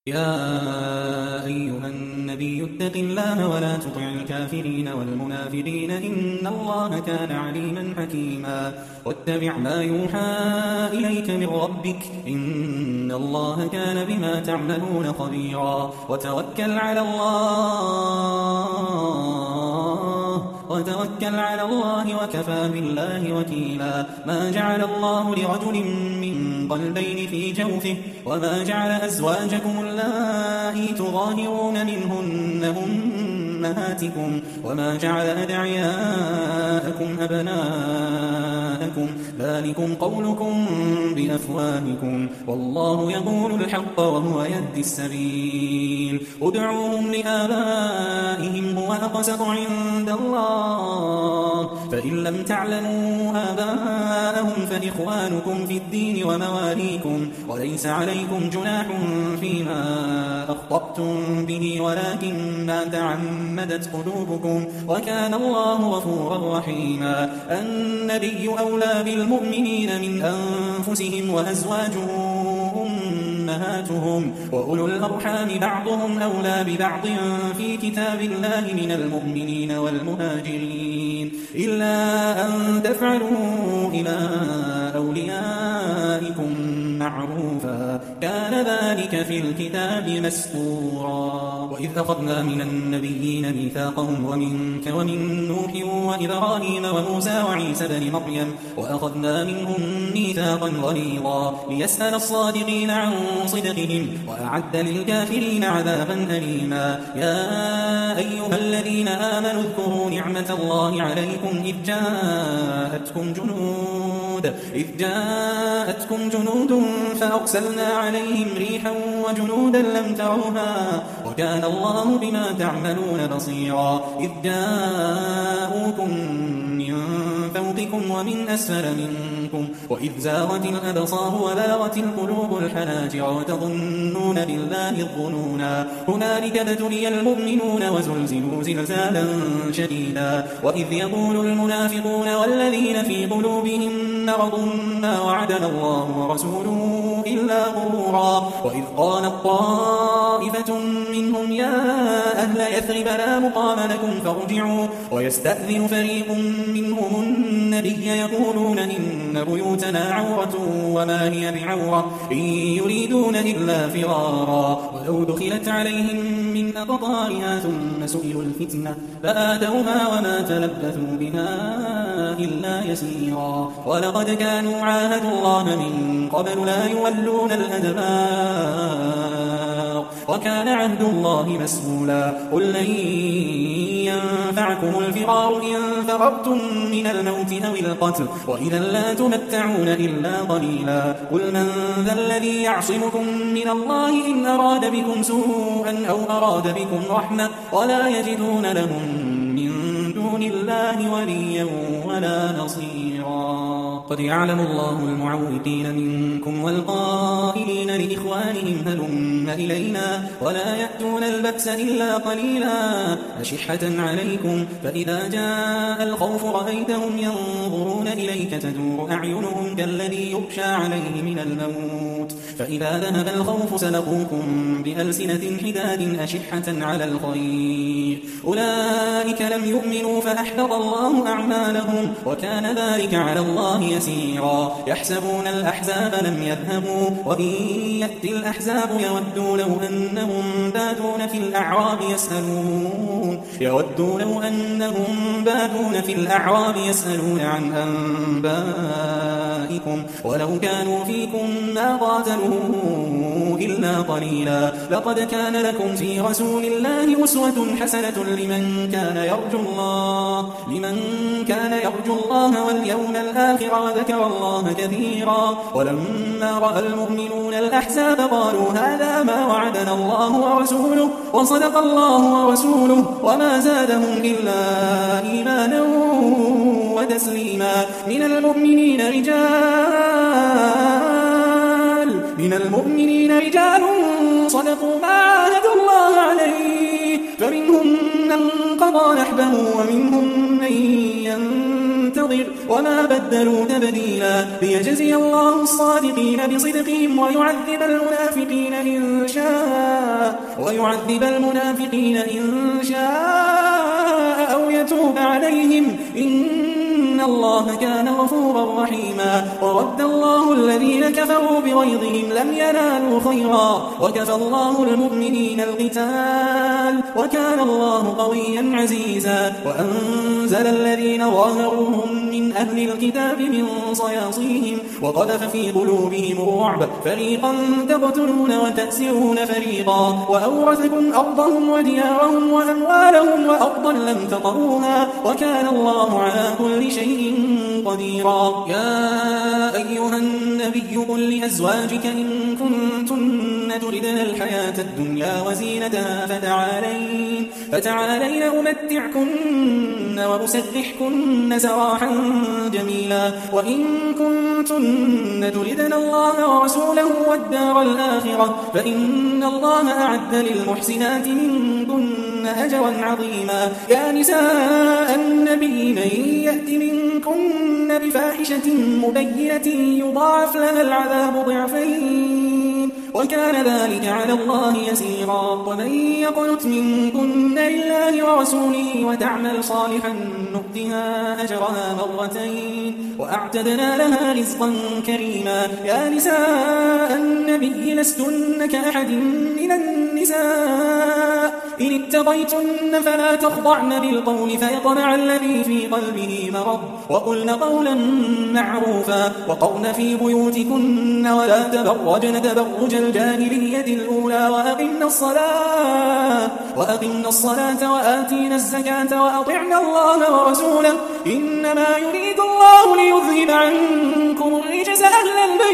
يا أيها النبي اتق الله ولا تطع الكافرين والمنافقين إن الله كان عليما حكيما واتبع ما يوحى إليك من ربك إن الله كان بما تعملون خبيرا وتوكل على الله وكفى بالله وكيلا ما جعل الله لرجل من قلبين في جوفه وما جعل أزواجكم اللائي تظاهرون منهن أمهاتكم وما جعل أدعياءكم أبناءكم ذلكم قولكم بأفواهكم والله يقول الحق وهو يهدي السبيل ادعوهم لآبائهم هو أقسط عند الله فإن لم تعلموا آباءهم فإخوانكم في الدين ومواليكم وليس عليكم جناح فيما أخطأتم به ولكن ما تعمدت قلوبكم وكان الله غفورا رحيما النبي أولى بالمؤمنين من أنفسهم وأزواجه أمهاتهم وأولو الأرحام بعضهم أولى ببعض في كتاب الله من المؤمنين والمهاجرين إلا أن تفعلوا إلى أوليائكم معروفا كان ذلك في الكتاب مسطورا وإذ أخذنا من النبيين ميثاقهم ومنك ومن نوح وإبراهيم وموسى وعيسى بن مريم وأخذنا منهم ميثاقا غليظا ليسأل الصادقين عن صدقهم وأعد للكافرين عذابا أليما يا أيها الذين آمنوا اذكروا نعمة الله عليكم إذ جاءتكم جنود فأرسلنا عليهم ريحا وجنودا لم تروها وكان الله بما تعملون بصيرا إذ جاءوكم من فوقكم ومن أسفل منكم وإذ زاغت الأبصار وبلغت القلوب الحناجر وتظنون بالله الظنونا هنالك ابتلي المؤمنون وزلزلوا زلزالا شديدا وإذ يقول المنافقون والذين في قلوبهم مرض ما وعدنا الله ورسوله إلا غرورا وإذ قالت طائفة منهم يا أهل يثرب لا مقام لكم فارجعوا ويستأذن فريق منهم النبي يقولون إن بيوتنا عورة وما هي بعورة إن يريدون إلا فرارا ولو دخلت عليهم من أقطارها ثم سئلوا الفتنة فآتوها وما تلبثوا بها إلا يسيرا ولقد كانوا عاهدوا الله من قبل لا يولون الأدبار وكان عهد الله مسؤولا قل لن ينفعكم الفرار إن فررتم من الموت أو القتل وإذا لا تمتعون إلا قليلا قل من ذا الذي يعصمكم من الله إن أراد بكم سوءا أو أراد بكم رحمة ولا يجدون لهم من دون الله وليا ولا نصيرا قد يعلم الله المعوقين منكم والقائلين لإخوانهم هلم إلينا ولا يأتون البأس إلا قليلا أشحة عليكم فإذا جاء الخوف رأيتهم ينظرون إليك تدور أعينهم كالذي يغشى عليه من الموت فإذا ذهب الخوف سلقوكم بألسنة حداد أشحة على الخير أولئك لم يؤمنوا فأحبط الله أعمالهم وكان ذلك على الله يسيرا يحسبون الأحزاب لم يذهبوا وإن يأتي الأحزاب يودوا لو أنهم بادون في الأعراب يسألون عن أنبائكم ولو كانوا فيكم ما قاتلوا إلا قليلا لقد كان لكم في رسول الله أسوة حسنة لمن كان يرجو الله واليوم الآخر وذكر الله كثيرا ولما رأى المؤمنون الأحزاب قالوا هذا ما وعدنا الله ورسوله وصدق الله ورسوله وما زادهم إلا إيمانا وتسليما من المؤمنين رجال صدقوا ما عاهدوا الله عليه فمنهم من قضى نحبه ومنهم من ينتظر وما بدلوا تبديلا ليجزي الله الصادقين بصدقهم ويعذب المنافقين إن شاء ويعذب المنافقين إن شاء أو يتوب عليهم إن الله كان غفورا رحيما. ورد الله الذين كفروا بغيظهم لم ينالوا خيرا وكفى الله المؤمنين القتال وكان الله قويا عزيزا. وأنزل الذين ظاهروهم من أهل الكتاب من صياصيهم وقذف في قلوبهم الرعب فريقا تقتلون وتأسرون فريقا وأورثكم أرضهم وديارهم وأموالهم وأرضا لم تطروها وكان الله على كل شيء قديرا. يا أيها النبي قل لأزواجك إن كنتن تردن الحياة الدنيا وزينتها فتعالين أمتعكن وأسرحكن سراحا جميلا. وإن كنتن تردن الله ورسوله والدار الآخرة فإن الله أعد للمحسنات منكن أجرا عظيما. يا نساء النبي من يأت منكن بفاحشة مبينة يضاعف لها العذاب ضعفين وكان ذلك على الله يسيرا. ومن يقنت منكن لله ورسوله وتعمل صالحا نؤتها أجرها مرتين وأعتدنا لها رزقا كريما. يا نساء النبي لستن كأحد من النساء إن اتقيتن فلا تخضعن بالقول فيطمع الذي في قلبه مرض وقلن قولا معروفا وقرن في بيوتكن ولا تبرجن تبرج الجاهلية الأولى وأقمنا الصلاة وآتينا الزكاة وأطعنا الله ورسوله إنما يريد الله ليذهب عنكم الرجس أهل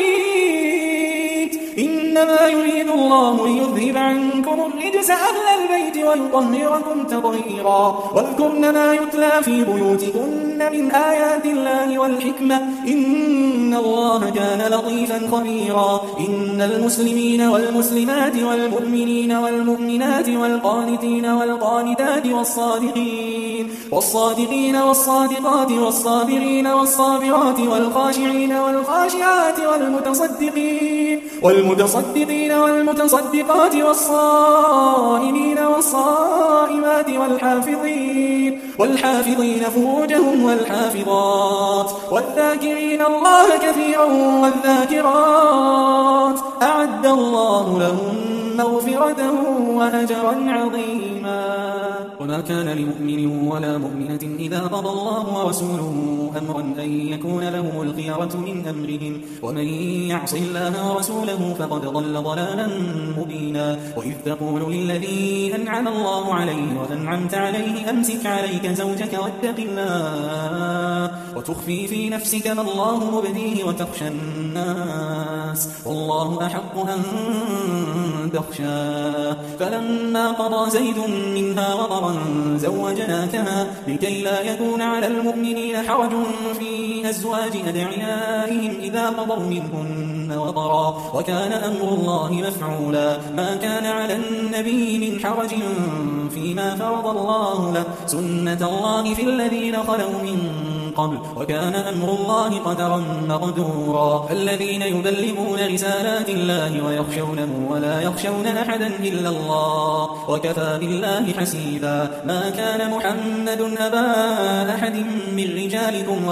البيت ويطهركم تطهيرا. واذكرن ما يتلى في بيوتكن من آيات الله والحكمة إن الله كان لطيفا خبيرا. إن المسلمين والمسلمات والمؤمنين والمؤمنات والقانتين والقانتات والصادقين والصادقات والصابرين والصابرات والخاشعين والخاشعات والمتصدقين والمتصدقات والصائمين والصائمات والحافظين فروجهم والحافظات والذاكرين الله كثيرا والذاكرات أعد الله لهم مغفرة وأجرا عظيما. وما كان لمؤمن ولا مؤمنة إذا قضى الله ورسوله أمرا أن يكون لهم الخيرة من أمرهم ومن يعص الله ورسوله فقد ضل ضلالا مبينا. وإذ تقول للذي أنعم الله عليه وأنعمت عليه أمسك عليك زوجك واتق الله وتخفي في نفسك ما الله مبديه وتخشى الناس والله أحق أن تخشاه. فلما قضى زيد منها وطرا زوجناكها لكي لا يكون على المؤمنين حرج في أزواج أدعيائهم إذا قضوا منهن وطرا وكان أمر الله مفعولا. ما كان على النبي من حرج فيما فرض الله له سنة الله في الذين خلوا من قبل وكان أمر الله قدرا مقدورا. الذين يبلغون رسالات الله ويخشونه ولا يخشون أحدا إلا الله وكفى بالله حسيبا. ما كان محمد أبا أحد من رجالكم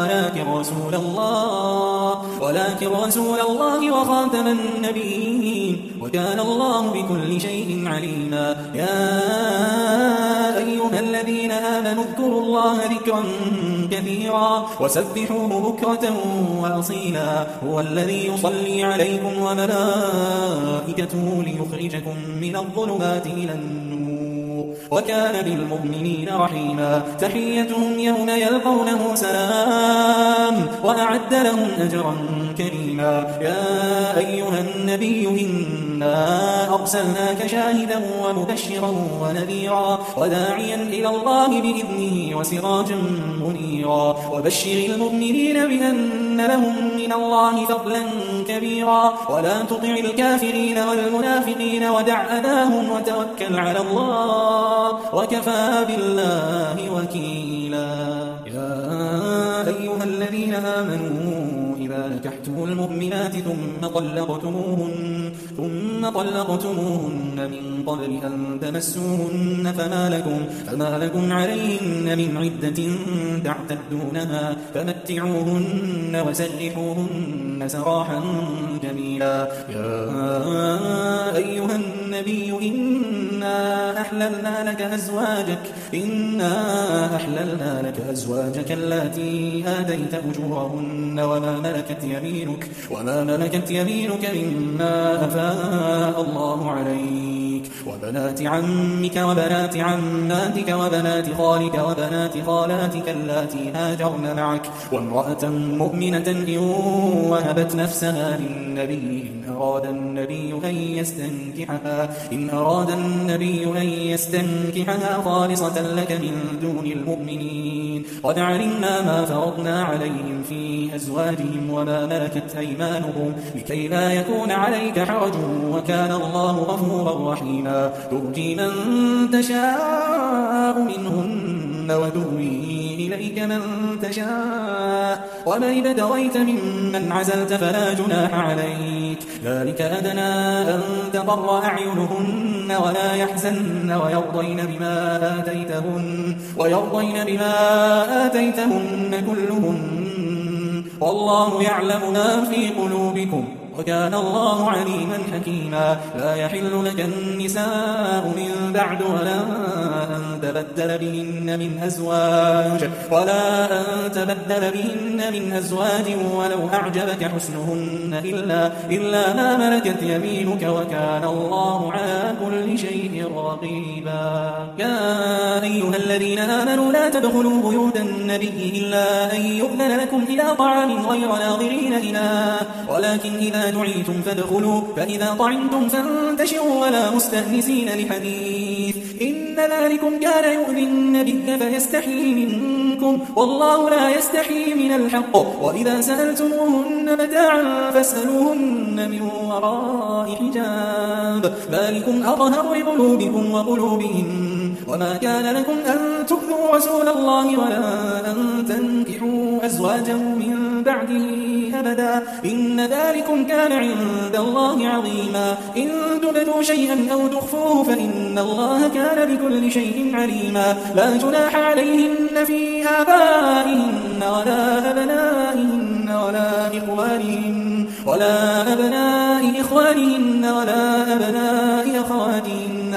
ولكن رسول الله وخاتم النبيين وكان الله بكل شيء عليما. يا أيها الذين آمنوا اذكروا الله ذكرا كثيرا وسبحوه بكرة وأصيلا. هو الذي يصلي عليكم وملائكته ليخرجكم من الظلمات إلى النور وكان بالمؤمنين رحيما. تحيتهم يوم يلقونه سلام وأعد لهم أجرا كريما. يا أيها النبي إنا أرسلناك شاهدا ومبشرا ونذيرا وداعيا إلى الله بإذنه وسراجا منيرا. وبشر المؤمنين بأن لهم من الله فضلا كبيرا ولا تطع الكافرين والمنافقين ودع أذاهم وتوكل على الله وكفى بالله وكيلا. يا أيها الذين آمنوا إذا إذا نكحتم المؤمنات ثم طلقتموهن من قبل أن تمسوهن فما لكم عليهن من عدة تعتدونها فمتعوهن وسرحوهن سراحا جميلا. يا أيها النبي إنا أحللنا لك أزواجك التي آتيت أجورهن وما ملكت يمينك مما أفاء الله عليك وبنات عمك وبنات عماتك وبنات خالك وبنات خالاتك اللاتي هاجرن معك وامرأة مؤمنة إن وهبت نفسها للنبي إن أراد النبي أن يستنكحها خالصة لك من دون المؤمنين قد علمنا ما فرضنا عليهم في أزواجهم وما ملكت أيمانهم لكي لا يكون عليك حرج وكان الله غفورا رحيما. ترجي من تشاء منهن وتهوي إليك من تشاء ومن ابتغيت ممن عزلت فلا جناح عليك ذلك أدنى أن تقر أعينهن ولا يحزن ويرضين بما آتيتهن كلهن والله يعلم ما في قلوبكم وكان الله عليما حكيما. لا يحل لك النساء من بعد ولا أن تبدل بهن من أزواج ولو أعجبك حسنهن إلا ما ملكت يمينك وكان الله على كل شيء رقيبا. يا أيها الذين آمنوا لا تدخلوا بيوت النبي إلا أن يؤذن لكم إلى طعام غير ناظرين إناه ولكن إذا دعيتم فادخلوا فإذا طعمتم فانتشروا ولا مستأنسين لحديث إن ذلكم كان يؤذي النبي فيستحيي منكم والله لا يستحيي من الحق وإذا سألتموهن متاعا فاسألوهن من وراء حجاب ذلكم أطهر لقلوبكم وقلوبهم وما كان لكم أن تؤذوا رسول الله ولا أن تنكحوا أزواجه من بعده أبدا إن ذلكم كان عند الله عظيما. إن تبدوا شيئا أو تخفوه فإن الله كان بكل شيء عليما. لا جناح عليهن في آبائهن ولا أبنائهن ولا أبناء إخوانهن ولا أبناء أخواتهن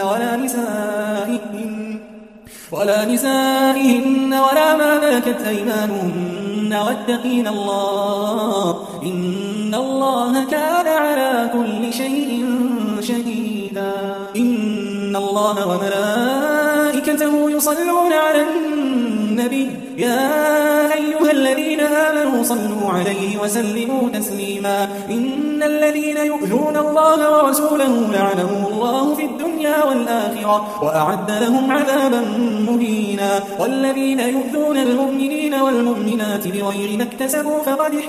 ولا نسائهن ولا ما ملكت أيمانهن واتقين الله إن الله كان على كل شيء شهيدا. إن الله وملائكته يصلون على النبي يا أيها الذين آمنوا صلوا عليه وسلموا تسليما. إن الذين يؤذون الله ورسوله لعنهم الله في الدنيا والآخرة وأعد لهم عذابا مهينا. والذين يؤذون المؤمنين والمؤمنات بغير ما اكتسبوا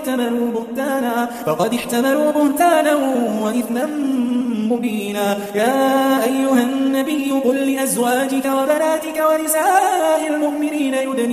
فقد احتملوا بهتانا وإثما مبينا. يا أيها النبي قل لأزواجك وبناتك ونساء المؤمنين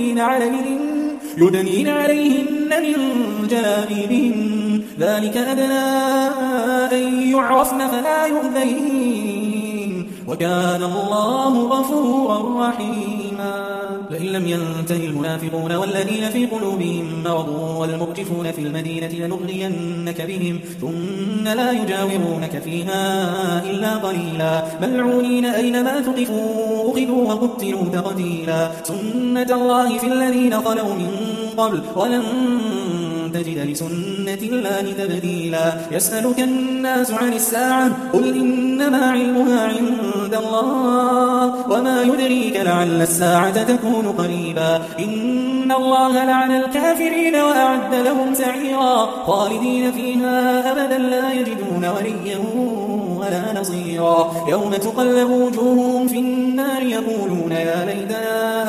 يدنين عليهن من جلابيبهن ذلك أدنى أن يعرفن فلا يؤذين وكان الله غفورا رحيما. لئن لم ينتهي المنافقون والذين في قلوبهم مرض والمرجفون في المدينة لنغرينك بهم ثم لا يجاورونك فيها إلا قليلا ملعونين أينما ثقفوا أخذوا وقتلوا تقتيلا. سنة الله في الذين خلوا من قبل ولن تجد لسنة الله تبديلا. يسألك الناس عن الساعة قل إنما علمها عند الله وما يدريك لعل الساعة تكون قريبا. إن الله لعن الكافرين وأعد لهم سعيرا خالدين فيها أبدا لا يجدون وليا ولا نصيرا. يوم تقلب وجوههم في النار يقولون يا ليتنا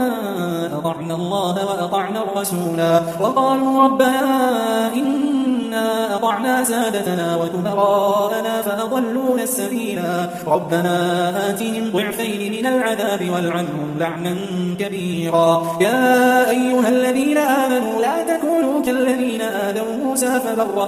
أطعنا الله وأطعنا الرسولا وقالوا ربنا إننا إنا أطعنا سادتنا وكبراءنا فأضلونا السبيلا ربنا آتهم ضعفين من العذاب والعنهم لعنا كبيرا يا أيها الذين آمنوا لا تكونوا كالذين آذوا موسى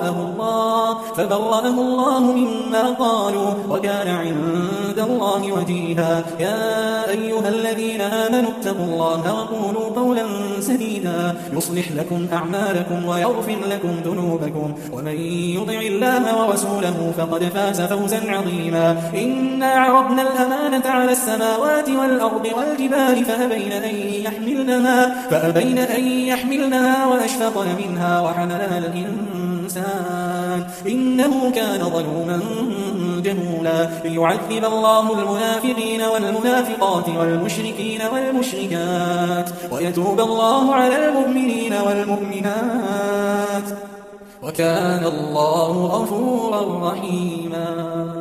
فبرأه الله مما قالوا وكان عند الله وجيها يا أيها الذين آمنوا اتقوا الله وقولوا قولا سديدا يصلح لكم أعمالكم ويغفر لكم ذنوبكم ومن يطع الله ورسوله فقد فاز فوزا عظيما إنا عرضنا الأمانة على السماوات والأرض والجبال فأبين أن يحملنها وأشفقن منها وحملها الإنسان إنه كان ظلوما جهولا ليعذب الله المنافقين والمنافقات والمشركين والمشركات ويتوب الله على المؤمنين والمؤمنات وكان الله غفورا رحيما.